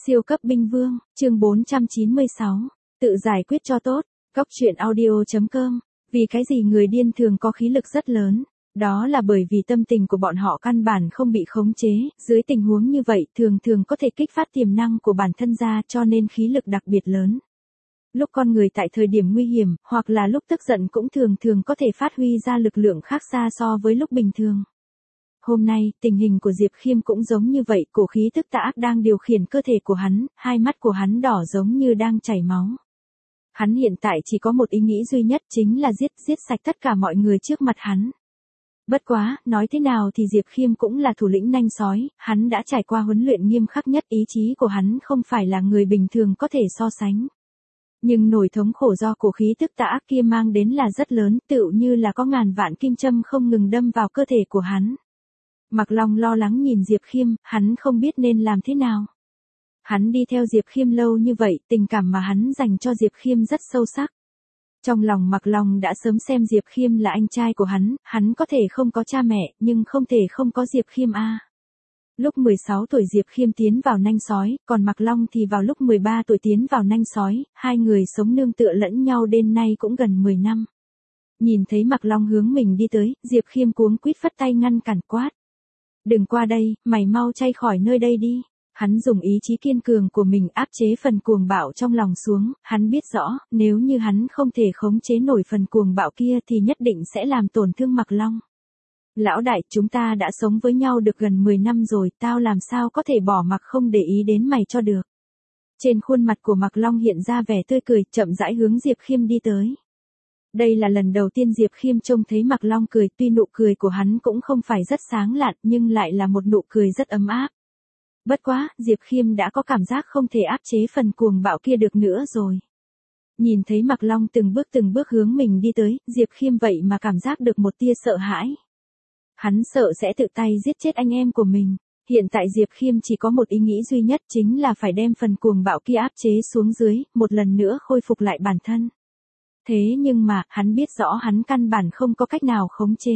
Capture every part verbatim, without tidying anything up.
Siêu cấp binh vương, chương bốn trăm chín mươi sáu, tự giải quyết cho tốt, góc truyện audio chấm com, vì cái gì người điên thường có khí lực rất lớn, đó là bởi vì tâm tình của bọn họ căn bản không bị khống chế, dưới tình huống như vậy thường thường có thể kích phát tiềm năng của bản thân ra cho nên khí lực đặc biệt lớn. Lúc con người tại thời điểm nguy hiểm, hoặc là lúc tức giận cũng thường thường có thể phát huy ra lực lượng khác xa so với lúc bình thường. Hôm nay, tình hình của Diệp Khiêm cũng giống như vậy, cổ khí tức tà ác đang điều khiển cơ thể của hắn, hai mắt của hắn đỏ giống như đang chảy máu. Hắn hiện tại chỉ có một ý nghĩ duy nhất chính là giết, giết sạch tất cả mọi người trước mặt hắn. Bất quá, nói thế nào thì Diệp Khiêm cũng là thủ lĩnh nanh sói, hắn đã trải qua huấn luyện nghiêm khắc nhất, ý chí của hắn không phải là người bình thường có thể so sánh. Nhưng nỗi thống khổ do cổ khí tức tà ác kia mang đến là rất lớn, tựu như là có ngàn vạn kim châm không ngừng đâm vào cơ thể của hắn. Mạc Long lo lắng nhìn Diệp Khiêm, hắn không biết nên làm thế nào. Hắn đi theo Diệp Khiêm lâu như vậy, tình cảm mà hắn dành cho Diệp Khiêm rất sâu sắc. Trong lòng Mạc Long đã sớm xem Diệp Khiêm là anh trai của hắn, hắn có thể không có cha mẹ, nhưng không thể không có Diệp Khiêm a. Lúc mười sáu tuổi Diệp Khiêm tiến vào nanh sói, còn Mạc Long thì vào lúc mười ba tuổi tiến vào nanh sói, hai người sống nương tựa lẫn nhau đến nay cũng gần mười năm. Nhìn thấy Mạc Long hướng mình đi tới, Diệp Khiêm cuống quýt phất tay ngăn cản quát. Đừng qua đây, mày mau chay khỏi nơi đây đi. Hắn dùng ý chí kiên cường của mình áp chế phần cuồng bạo trong lòng xuống, hắn biết rõ, nếu như hắn không thể khống chế nổi phần cuồng bạo kia thì nhất định sẽ làm tổn thương Mạc Long. Lão đại, chúng ta đã sống với nhau được gần mười năm rồi, tao làm sao có thể bỏ mặc không để ý đến mày cho được. Trên khuôn mặt của Mạc Long hiện ra vẻ tươi cười, chậm rãi hướng Diệp Khiêm đi tới. Đây là lần đầu tiên Diệp Khiêm trông thấy Mạc Long cười, tuy nụ cười của hắn cũng không phải rất sáng lạn nhưng lại là một nụ cười rất ấm áp. Bất quá, Diệp Khiêm đã có cảm giác không thể áp chế phần cuồng bạo kia được nữa rồi. Nhìn thấy Mạc Long từng bước từng bước hướng mình đi tới, Diệp Khiêm vậy mà cảm giác được một tia sợ hãi. Hắn sợ sẽ tự tay giết chết anh em của mình. Hiện tại Diệp Khiêm chỉ có một ý nghĩ duy nhất chính là phải đem phần cuồng bạo kia áp chế xuống dưới, một lần nữa khôi phục lại bản thân. Thế nhưng mà, hắn biết rõ hắn căn bản không có cách nào khống chế.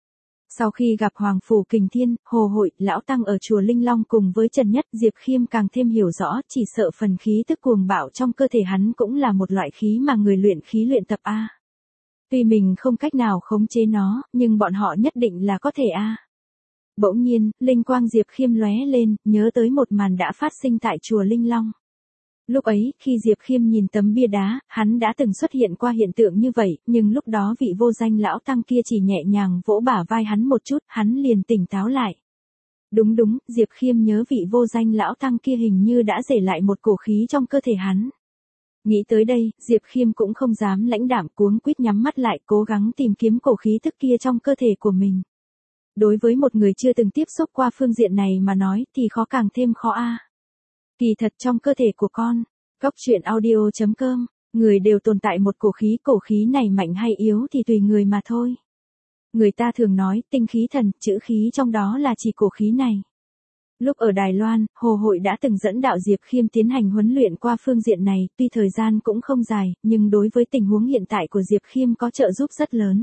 Sau khi gặp Hoàng Phủ Kình Thiên, Hồ Hội, Lão Tăng ở chùa Linh Long cùng với Trần Nhất, Diệp Khiêm càng thêm hiểu rõ, chỉ sợ phần khí tức cuồng bạo trong cơ thể hắn cũng là một loại khí mà người luyện khí luyện tập A. Tuy mình không cách nào khống chế nó, nhưng bọn họ nhất định là có thể A. Bỗng nhiên, linh quang Diệp Khiêm lóe lên, nhớ tới một màn đã phát sinh tại chùa Linh Long. Lúc ấy, khi Diệp Khiêm nhìn tấm bia đá, hắn đã từng xuất hiện qua hiện tượng như vậy, nhưng lúc đó vị vô danh lão tăng kia chỉ nhẹ nhàng vỗ bả vai hắn một chút, hắn liền tỉnh táo lại. Đúng đúng, Diệp Khiêm nhớ vị vô danh lão tăng kia hình như đã để lại một cổ khí trong cơ thể hắn. Nghĩ tới đây, Diệp Khiêm cũng không dám lãnh đạm, cuống quýt nhắm mắt lại, cố gắng tìm kiếm cổ khí tức kia trong cơ thể của mình. Đối với một người chưa từng tiếp xúc qua phương diện này mà nói thì khó càng thêm khó a. Kỳ thật trong cơ thể của con, góc truyện audio chấm com, người đều tồn tại một cổ khí, cổ khí này mạnh hay yếu thì tùy người mà thôi. Người ta thường nói, tinh khí thần, chữ khí trong đó là chỉ cổ khí này. Lúc ở Đài Loan, Hồ Hội đã từng dẫn đạo Diệp Khiêm tiến hành huấn luyện qua phương diện này, tuy thời gian cũng không dài, nhưng đối với tình huống hiện tại của Diệp Khiêm có trợ giúp rất lớn.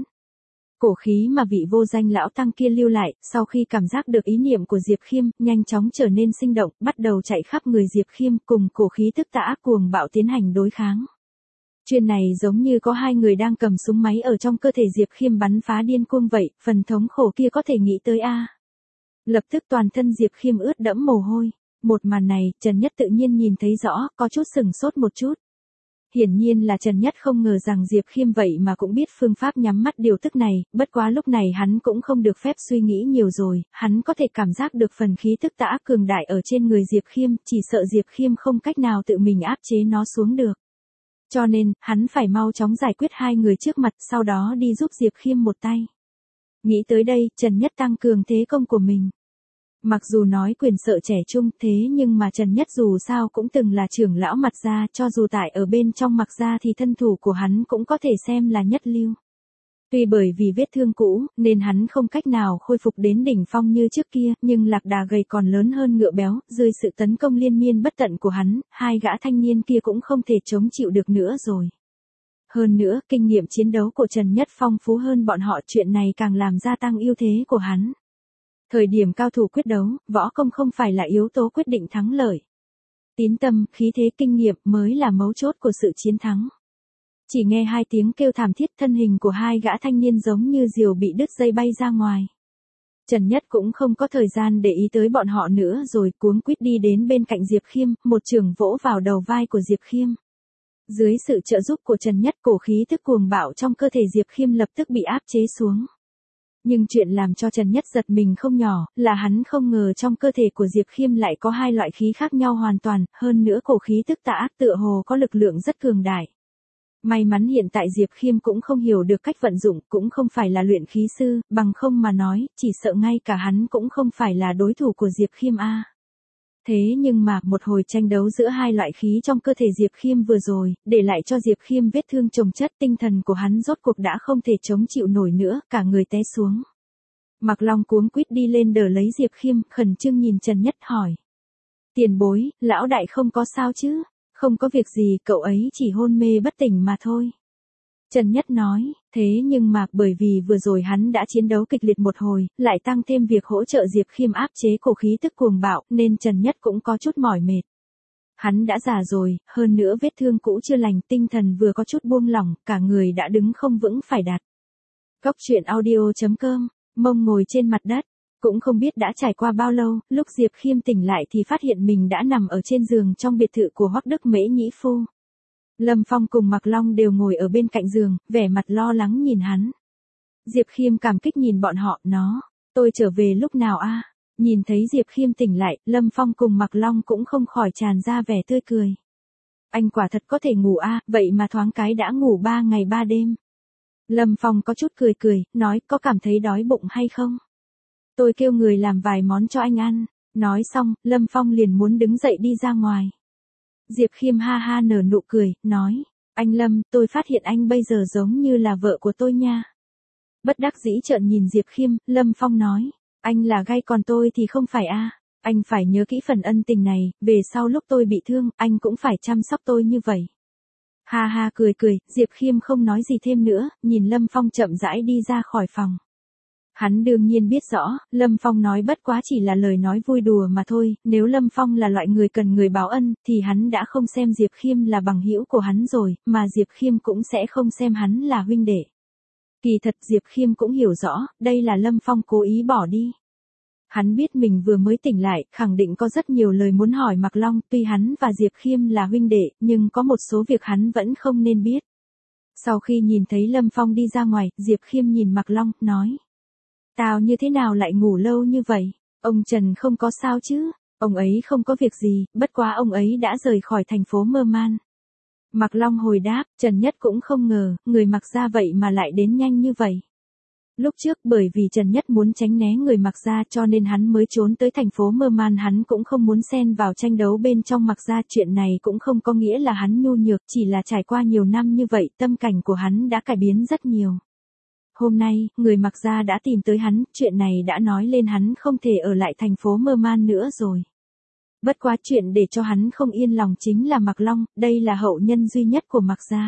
Cổ khí mà vị vô danh lão tăng kia lưu lại, sau khi cảm giác được ý niệm của Diệp Khiêm, nhanh chóng trở nên sinh động, bắt đầu chạy khắp người Diệp Khiêm, cùng cổ khí tức tà ác cuồng bạo tiến hành đối kháng. Chuyện này giống như có hai người đang cầm súng máy ở trong cơ thể Diệp Khiêm bắn phá điên cuồng vậy, phần thống khổ kia có thể nghĩ tới a. Lập tức toàn thân Diệp Khiêm ướt đẫm mồ hôi. Một màn này, Trần Nhất tự nhiên nhìn thấy rõ, có chút sừng sốt một chút. Hiển nhiên là Trần Nhất không ngờ rằng Diệp Khiêm vậy mà cũng biết phương pháp nhắm mắt điều tức này, bất quá lúc này hắn cũng không được phép suy nghĩ nhiều rồi, hắn có thể cảm giác được phần khí tức tà ác cường đại ở trên người Diệp Khiêm, chỉ sợ Diệp Khiêm không cách nào tự mình áp chế nó xuống được. Cho nên, hắn phải mau chóng giải quyết hai người trước mặt, sau đó đi giúp Diệp Khiêm một tay. Nghĩ tới đây, Trần Nhất tăng cường thế công của mình. Mặc dù nói quyền sợ trẻ trung thế nhưng mà Trần Nhất dù sao cũng từng là trưởng lão Mạc gia, cho dù tại ở bên trong Mạc gia thì thân thủ của hắn cũng có thể xem là nhất lưu. Tuy bởi vì vết thương cũ, nên hắn không cách nào khôi phục đến đỉnh phong như trước kia, nhưng lạc đà gầy còn lớn hơn ngựa béo, dưới sự tấn công liên miên bất tận của hắn, hai gã thanh niên kia cũng không thể chống chịu được nữa rồi. Hơn nữa, kinh nghiệm chiến đấu của Trần Nhất phong phú hơn bọn họ, chuyện này càng làm gia tăng ưu thế của hắn. Thời điểm cao thủ quyết đấu, võ công không phải là yếu tố quyết định thắng lợi. Tín tâm, khí thế, kinh nghiệm mới là mấu chốt của sự chiến thắng. Chỉ nghe hai tiếng kêu thảm thiết, thân hình của hai gã thanh niên giống như diều bị đứt dây bay ra ngoài. Trần Nhất cũng không có thời gian để ý tới bọn họ nữa rồi cuống quýt đi đến bên cạnh Diệp Khiêm, một chưởng vỗ vào đầu vai của Diệp Khiêm. Dưới sự trợ giúp của Trần Nhất, cổ khí tức cuồng bạo trong cơ thể Diệp Khiêm lập tức bị áp chế xuống. Nhưng chuyện làm cho Trần Nhất giật mình không nhỏ, là hắn không ngờ trong cơ thể của Diệp Khiêm lại có hai loại khí khác nhau hoàn toàn, hơn nữa cổ khí tức tà ác tựa hồ có lực lượng rất cường đại. May mắn hiện tại Diệp Khiêm cũng không hiểu được cách vận dụng, cũng không phải là luyện khí sư, bằng không mà nói, chỉ sợ ngay cả hắn cũng không phải là đối thủ của Diệp Khiêm a. Thế nhưng mà, một hồi tranh đấu giữa hai loại khí trong cơ thể Diệp Khiêm vừa rồi, để lại cho Diệp Khiêm vết thương chồng chất, tinh thần của hắn rốt cuộc đã không thể chống chịu nổi nữa, cả người té xuống. Mạc Long cuống quýt đi lên đỡ lấy Diệp Khiêm, khẩn trương nhìn Trần Nhất hỏi. Tiền bối, lão đại không có sao chứ? Không có việc gì, cậu ấy chỉ hôn mê bất tỉnh mà thôi. Trần Nhất nói, thế nhưng mà bởi vì vừa rồi hắn đã chiến đấu kịch liệt một hồi, lại tăng thêm việc hỗ trợ Diệp Khiêm áp chế cổ khí tức cuồng bạo, nên Trần Nhất cũng có chút mỏi mệt. Hắn đã già rồi, hơn nữa vết thương cũ chưa lành, tinh thần vừa có chút buông lỏng, cả người đã đứng không vững phải đặt. Góc truyện audio chấm com, mông ngồi trên mặt đất. Cũng không biết đã trải qua bao lâu, lúc Diệp Khiêm tỉnh lại thì phát hiện mình đã nằm ở trên giường trong biệt thự của Hoắc Đức Mễ nhĩ phu. Lâm Phong cùng Mạc Long đều ngồi ở bên cạnh giường, vẻ mặt lo lắng nhìn hắn. Diệp Khiêm cảm kích nhìn bọn họ, nó, tôi trở về lúc nào a? Nhìn thấy Diệp Khiêm tỉnh lại, Lâm Phong cùng Mạc Long cũng không khỏi tràn ra vẻ tươi cười. Anh quả thật có thể ngủ a, vậy mà thoáng cái đã ngủ ba ngày ba đêm. Lâm Phong có chút cười cười, nói có cảm thấy đói bụng hay không? Tôi kêu người làm vài món cho anh ăn. Nói xong, Lâm Phong liền muốn đứng dậy đi ra ngoài. Diệp Khiêm ha ha nở nụ cười, nói, anh Lâm, tôi phát hiện anh bây giờ giống như là vợ của tôi nha. Bất đắc dĩ trợn nhìn Diệp Khiêm, Lâm Phong nói, anh là gay còn tôi thì không phải a. Anh phải nhớ kỹ phần ân tình này, về sau lúc tôi bị thương, anh cũng phải chăm sóc tôi như vậy. Ha ha cười cười, Diệp Khiêm không nói gì thêm nữa, nhìn Lâm Phong chậm rãi đi ra khỏi phòng. Hắn đương nhiên biết rõ, Lâm Phong nói bất quá chỉ là lời nói vui đùa mà thôi, nếu Lâm Phong là loại người cần người báo ân, thì hắn đã không xem Diệp Khiêm là bằng hữu của hắn rồi, mà Diệp Khiêm cũng sẽ không xem hắn là huynh đệ. Kỳ thật Diệp Khiêm cũng hiểu rõ, đây là Lâm Phong cố ý bỏ đi. Hắn biết mình vừa mới tỉnh lại, khẳng định có rất nhiều lời muốn hỏi Mạc Long, tuy hắn và Diệp Khiêm là huynh đệ, nhưng có một số việc hắn vẫn không nên biết. Sau khi nhìn thấy Lâm Phong đi ra ngoài, Diệp Khiêm nhìn Mạc Long, nói. Tao như thế nào lại ngủ lâu như vậy? Ông Trần không có sao chứ? Ông ấy không có việc gì, bất quá ông ấy đã rời khỏi thành phố Mơ Man. Mạc Long hồi đáp, Trần Nhất cũng không ngờ, người Mạc gia vậy mà lại đến nhanh như vậy. Lúc trước bởi vì Trần Nhất muốn tránh né người Mạc gia cho nên hắn mới trốn tới thành phố Mơ Man, hắn cũng không muốn xen vào tranh đấu bên trong Mạc gia, chuyện này cũng không có nghĩa là hắn nhu nhược, chỉ là trải qua nhiều năm như vậy, tâm cảnh của hắn đã cải biến rất nhiều. Hôm nay, người Mạc gia đã tìm tới hắn, chuyện này đã nói lên hắn không thể ở lại thành phố Mơ Man nữa rồi. Bất quá chuyện để cho hắn không yên lòng chính là Mạc Long, đây là hậu nhân duy nhất của Mạc gia.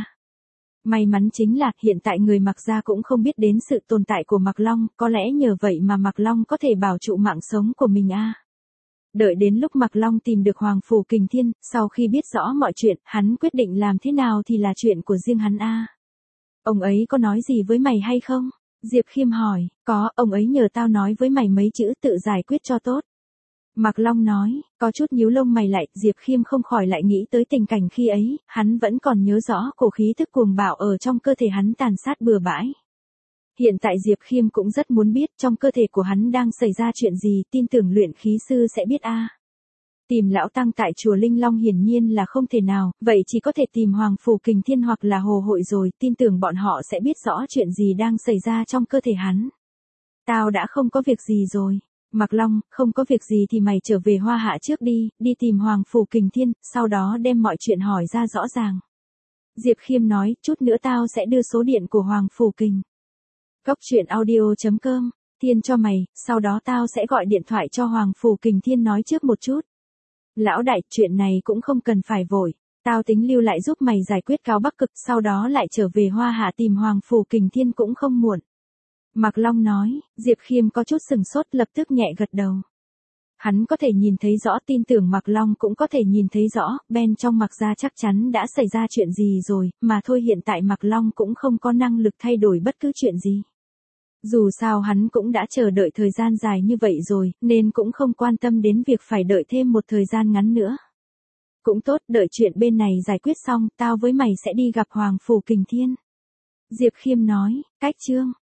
May mắn chính là hiện tại người Mạc gia cũng không biết đến sự tồn tại của Mạc Long, có lẽ nhờ vậy mà Mạc Long có thể bảo trụ mạng sống của mình a. Đợi đến lúc Mạc Long tìm được Hoàng Phủ Kình Thiên, sau khi biết rõ mọi chuyện, hắn quyết định làm thế nào thì là chuyện của riêng hắn a. Ông ấy có nói gì với mày hay không? Diệp Khiêm hỏi, có, ông ấy nhờ tao nói với mày mấy chữ tự giải quyết cho tốt. Mạc Long nói, có chút nhíu lông mày lại, Diệp Khiêm không khỏi lại nghĩ tới tình cảnh khi ấy, hắn vẫn còn nhớ rõ cổ khí tức cuồng bạo ở trong cơ thể hắn tàn sát bừa bãi. Hiện tại Diệp Khiêm cũng rất muốn biết trong cơ thể của hắn đang xảy ra chuyện gì, tin tưởng luyện khí sư sẽ biết a. Tìm lão tăng tại chùa Linh Long hiển nhiên là không thể nào, vậy chỉ có thể tìm Hoàng Phủ Kình Thiên hoặc là Hồ Hội rồi, tin tưởng bọn họ sẽ biết rõ chuyện gì đang xảy ra trong cơ thể hắn. Tao đã không có việc gì rồi. Mạc Long, không có việc gì thì mày trở về Hoa Hạ trước đi, đi tìm Hoàng Phủ Kình Thiên, sau đó đem mọi chuyện hỏi ra rõ ràng. Diệp Khiêm nói, chút nữa tao sẽ đưa số điện của Hoàng Phủ Kình. Góc truyện audio chấm com, Thiên cho mày, sau đó tao sẽ gọi điện thoại cho Hoàng Phủ Kình Thiên nói trước một chút. Lão đại, chuyện này cũng không cần phải vội, tao tính lưu lại giúp mày giải quyết Cao Bắc Cực, sau đó lại trở về Hoa Hạ tìm Hoàng Phủ Kình Thiên cũng không muộn. Mạc Long nói, Diệp Khiêm có chút sừng sốt lập tức nhẹ gật đầu. Hắn có thể nhìn thấy rõ, tin tưởng Mạc Long cũng có thể nhìn thấy rõ, bên trong Mạc gia chắc chắn đã xảy ra chuyện gì rồi, mà thôi hiện tại Mạc Long cũng không có năng lực thay đổi bất cứ chuyện gì. Dù sao hắn cũng đã chờ đợi thời gian dài như vậy rồi, nên cũng không quan tâm đến việc phải đợi thêm một thời gian ngắn nữa. Cũng tốt, đợi chuyện bên này giải quyết xong, tao với mày sẽ đi gặp Hoàng Phủ Kình Thiên. Diệp Khiêm nói, cách chương.